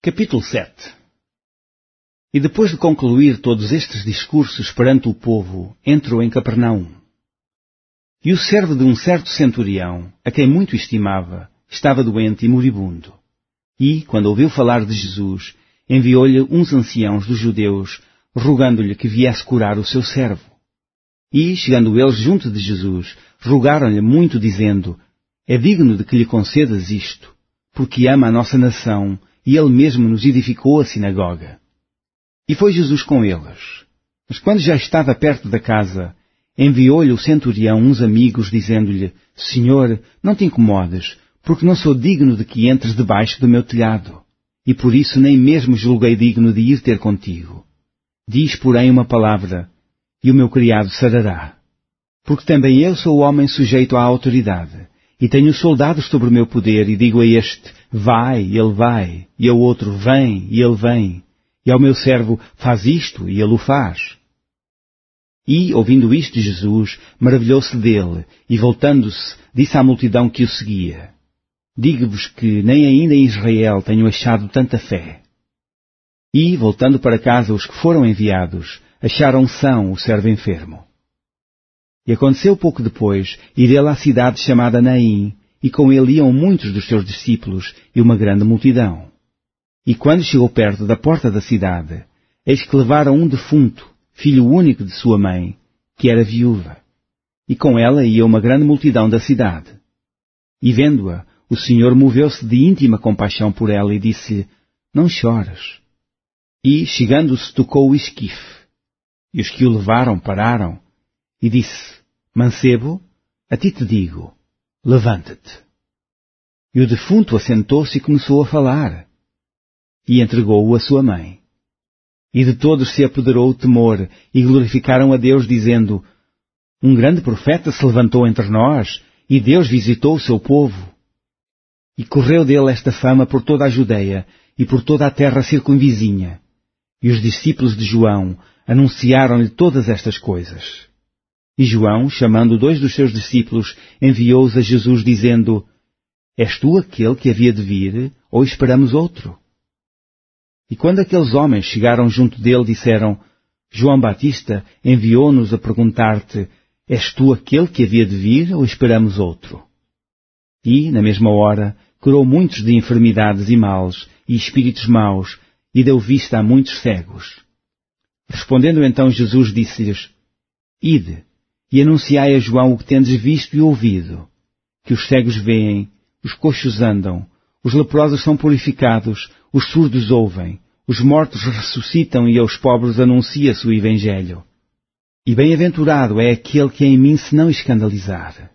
Capítulo 7. E depois de concluir todos estes discursos perante o povo, entrou em Capernaum. E o servo de um certo centurião, a quem muito estimava, estava doente e moribundo. E, quando ouviu falar de Jesus, enviou-lhe uns anciãos dos judeus, rogando-lhe que viesse curar o seu servo. E, chegando eles junto de Jesus, rogaram-lhe muito, dizendo: É digno de que lhe concedas isto, porque ama a nossa nação, e ele mesmo nos edificou a sinagoga. E foi Jesus com eles. Mas quando já estava perto da casa, enviou-lhe o centurião uns amigos, dizendo-lhe: Senhor, não te incomodes, porque não sou digno de que entres debaixo do meu telhado, e por isso nem mesmo julguei digno de ir ter contigo. Diz, porém, uma palavra, e o meu criado sarará. Porque também eu sou homem sujeito à autoridade, e tenho soldados sobre o meu poder, e digo a este: vai, e ele vai, e ao outro: vem, e ele vem, e ao meu servo: faz isto, e ele o faz. E, ouvindo isto, Jesus maravilhou-se dele, e voltando-se, disse à multidão que o seguia: Digo-vos que nem ainda em Israel tenho achado tanta fé. E, voltando para casa os que foram enviados, acharam são o servo enfermo. E aconteceu pouco depois ir ele à cidade chamada Naim, e com ele iam muitos dos seus discípulos e uma grande multidão. E quando chegou perto da porta da cidade, eis que levaram um defunto, filho único de sua mãe, que era viúva. E com ela ia uma grande multidão da cidade. E vendo-a, o Senhor moveu-se de íntima compaixão por ela e disse-lhe: Não chores. E, chegando-se, tocou o esquife. E os que o levaram pararam, e disse: Mancebo, a ti te digo, levanta-te. E o defunto assentou-se e começou a falar. E entregou-o à sua mãe. E de todos se apoderou o temor, e glorificaram a Deus, dizendo: Um grande profeta se levantou entre nós, e Deus visitou o seu povo. E correu dele esta fama por toda a Judeia, e por toda a terra circunvizinha. E os discípulos de João anunciaram-lhe todas estas coisas. E João, chamando 2 dos seus discípulos, enviou-os a Jesus, dizendo: És tu aquele que havia de vir, ou esperamos outro? E quando aqueles homens chegaram junto dele, disseram: João Batista enviou-nos a perguntar-te: És tu aquele que havia de vir, ou esperamos outro? E, na mesma hora, curou muitos de enfermidades e males, e espíritos maus, e deu vista a muitos cegos. Respondendo então Jesus, disse-lhes: Ide, e anunciai a João o que tendes visto e ouvido, que os cegos veem, os coxos andam, os leprosos são purificados, os surdos ouvem, os mortos ressuscitam e aos pobres anuncia-se o Evangelho. E bem-aventurado é aquele que em mim se não escandalizar.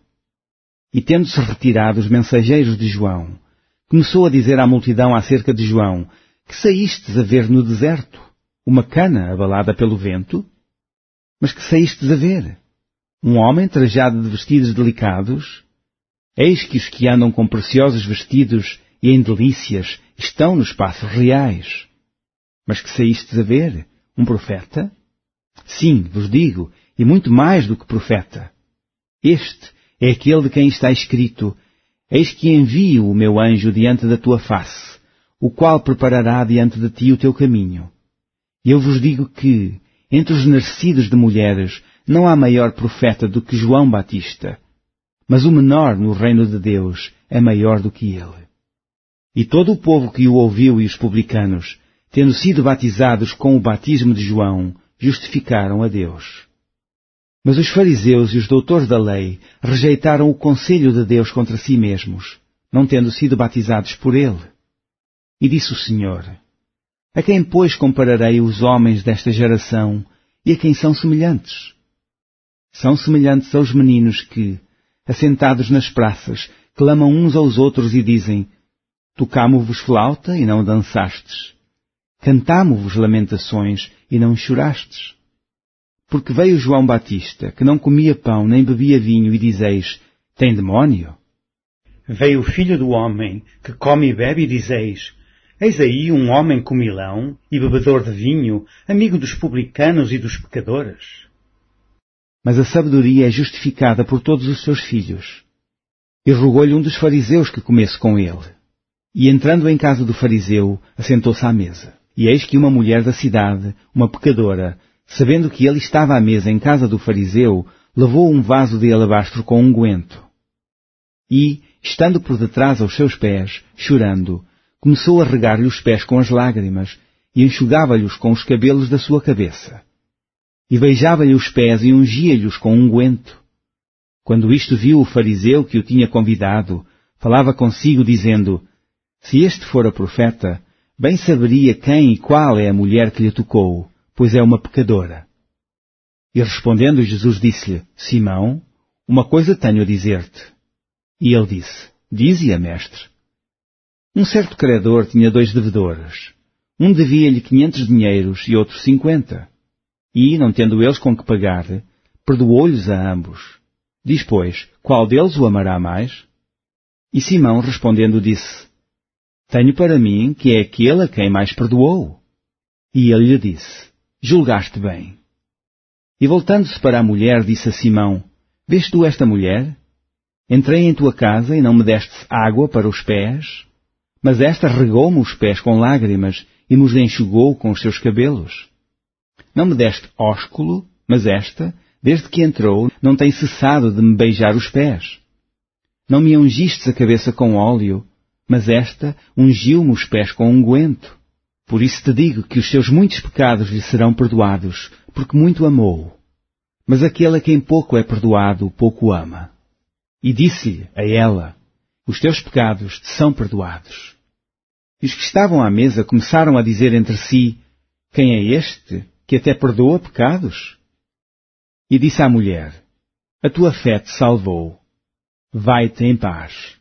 E tendo-se retirado os mensageiros de João, começou a dizer à multidão acerca de João: Que saístes a ver no deserto? Uma cana abalada pelo vento? Mas que saístes a ver? Um homem trajado de vestidos delicados? Eis que os que andam com preciosos vestidos e em delícias estão nos paços reais. Mas que saístes a ver? Um profeta? Sim, vos digo, e muito mais do que profeta. Este é aquele de quem está escrito: Eis que envio o meu anjo diante da tua face, o qual preparará diante de ti o teu caminho. E eu vos digo que, entre os nascidos de mulheres, não há maior profeta do que João Batista, mas o menor no reino de Deus é maior do que ele. E todo o povo que o ouviu e os publicanos, tendo sido batizados com o batismo de João, justificaram a Deus. Mas os fariseus e os doutores da lei rejeitaram o conselho de Deus contra si mesmos, não tendo sido batizados por ele. E disse o Senhor: A quem, pois, compararei os homens desta geração, e a quem são semelhantes? São semelhantes aos meninos que, assentados nas praças, clamam uns aos outros e dizem: Tocamo-vos flauta e não dançastes. Cantamo-vos lamentações e não chorastes. Porque veio João Batista, que não comia pão nem bebia vinho, e dizeis: Tem demónio? Veio o Filho do Homem, que come e bebe, e dizeis: Eis aí um homem comilão e bebedor de vinho, amigo dos publicanos e dos pecadores. Mas a sabedoria é justificada por todos os seus filhos. E rogou-lhe um dos fariseus que comesse com ele. E entrando em casa do fariseu, assentou-se à mesa. E eis que uma mulher da cidade, uma pecadora, sabendo que ele estava à mesa em casa do fariseu, levou um vaso de alabastro com unguento. E, estando por detrás aos seus pés, chorando, começou a regar-lhe os pés com as lágrimas, e enxugava-lhes com os cabelos da sua cabeça. E beijava-lhe os pés e ungia-lhes com unguento. Quando isto viu o fariseu que o tinha convidado, falava consigo, dizendo: Se este fora profeta, bem saberia quem e qual é a mulher que lhe tocou, pois é uma pecadora. E respondendo Jesus disse-lhe: Simão, uma coisa tenho a dizer-te. E ele disse: Dize-a, mestre. Um certo credor tinha 2 devedores. Um devia-lhe 500 dinheiros e outro 50. E, não tendo eles com que pagar, perdoou-lhes a ambos. Diz, pois, qual deles o amará mais? E Simão, respondendo, disse: Tenho para mim que é aquele a quem mais perdoou. E ele lhe disse: Julgaste bem. E voltando-se para a mulher, disse a Simão: Vês tu esta mulher? Entrei em tua casa e não me deste água para os pés, mas esta regou-me os pés com lágrimas e me os enxugou com os seus cabelos. Não me deste ósculo, mas esta, desde que entrou, não tem cessado de me beijar os pés. Não me ungistes a cabeça com óleo, mas esta ungiu-me os pés com unguento. Por isso te digo que os seus muitos pecados lhe serão perdoados, porque muito amou. Mas aquele a quem pouco é perdoado, pouco ama. E disse-lhe a ela: Os teus pecados te são perdoados. E os que estavam à mesa começaram a dizer entre si: Quem é este que até perdoa pecados? E disse à mulher: A tua fé te salvou. Vai-te em paz.